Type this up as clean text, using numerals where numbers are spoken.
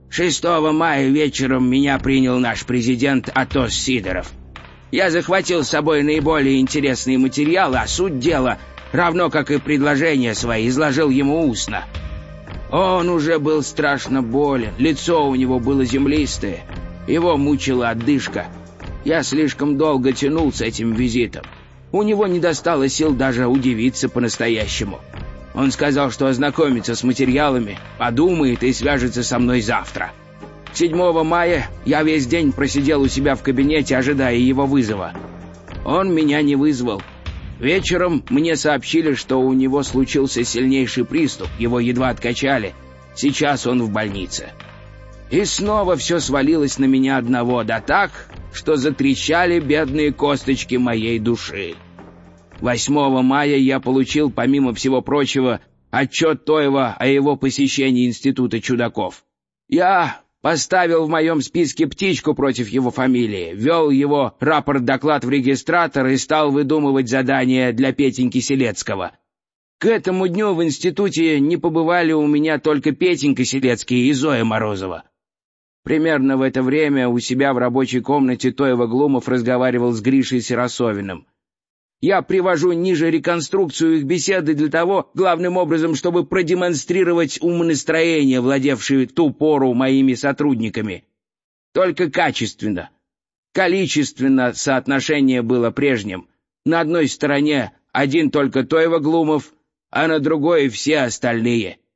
6 мая вечером меня принял наш президент Атос Сидоров. Я захватил с собой наиболее интересные материалы, а суть дела, равно как и предложения свои, изложил ему устно. Он уже был страшно болен, лицо у него было землистое, его мучила одышка. Я слишком долго тянул с этим визитом. У него не достало сил даже удивиться по-настоящему. Он сказал, что ознакомится с материалами, подумает и свяжется со мной завтра. 7 мая я весь день просидел у себя в кабинете, ожидая его вызова. Он меня не вызвал. Вечером мне сообщили, что у него случился сильнейший приступ, его едва откачали. Сейчас он в больнице. И снова все свалилось на меня одного, да так, что затрещали бедные косточки моей души. 8 мая я получил, помимо всего прочего, отчет Тоева о его посещении Института чудаков. Я поставил в моем списке птичку против его фамилии, ввел его рапорт-доклад в регистратор и стал выдумывать задания для Петеньки Селецкого. К этому дню в институте не побывали у меня только Петенька Селецкий и Зоя Морозова. Примерно в это время у себя в рабочей комнате Тоева-Глумов разговаривал с Гришей Сиросовиным. Я привожу ниже реконструкцию их беседы для того, главным образом, чтобы продемонстрировать умонастроение, владевшее в ту пору моими сотрудниками. Только качественно. Количественно соотношение было прежним. На одной стороне один только Тоева-Глумов, а на другой все остальные.